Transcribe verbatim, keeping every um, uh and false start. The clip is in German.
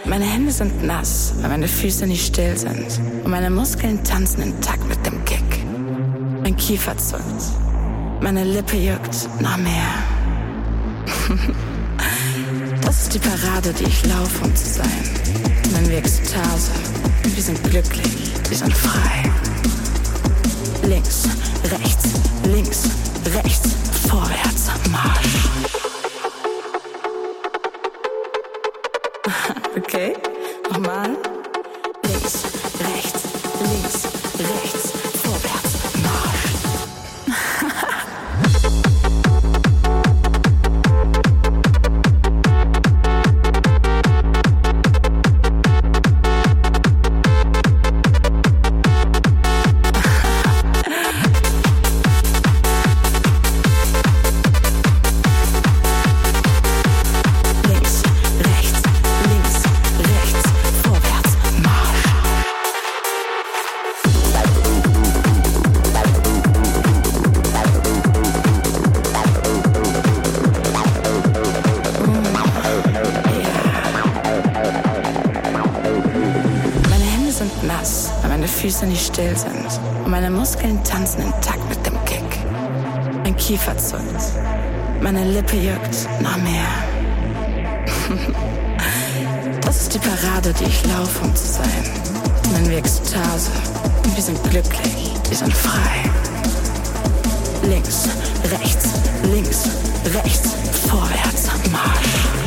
Meine Hände sind nass, weil meine Füße nicht still sind. Und meine Muskeln tanzen in Takt mit dem Kick. Mein Kiefer zuckt, meine Lippe juckt noch mehr. Das ist die Parade, die ich laufe, um zu sein. Nennen wir Ekstase. Wir sind glücklich, wir sind frei. Links, rechts, links, rechts, vorwärts, Marsch. Okay, nochmal. Links, rechts, links, rechts, vorwärts, Marsch. Füße nicht still sind und meine Muskeln tanzen in Takt mit dem Kick. Mein Kiefer zuckt, meine Lippe juckt noch mehr. Das ist die Parade, die ich laufe, um zu sein. Nennen wir Ekstase. Wir sind glücklich, wir sind frei. Links, rechts, links, rechts, vorwärts, Marsch.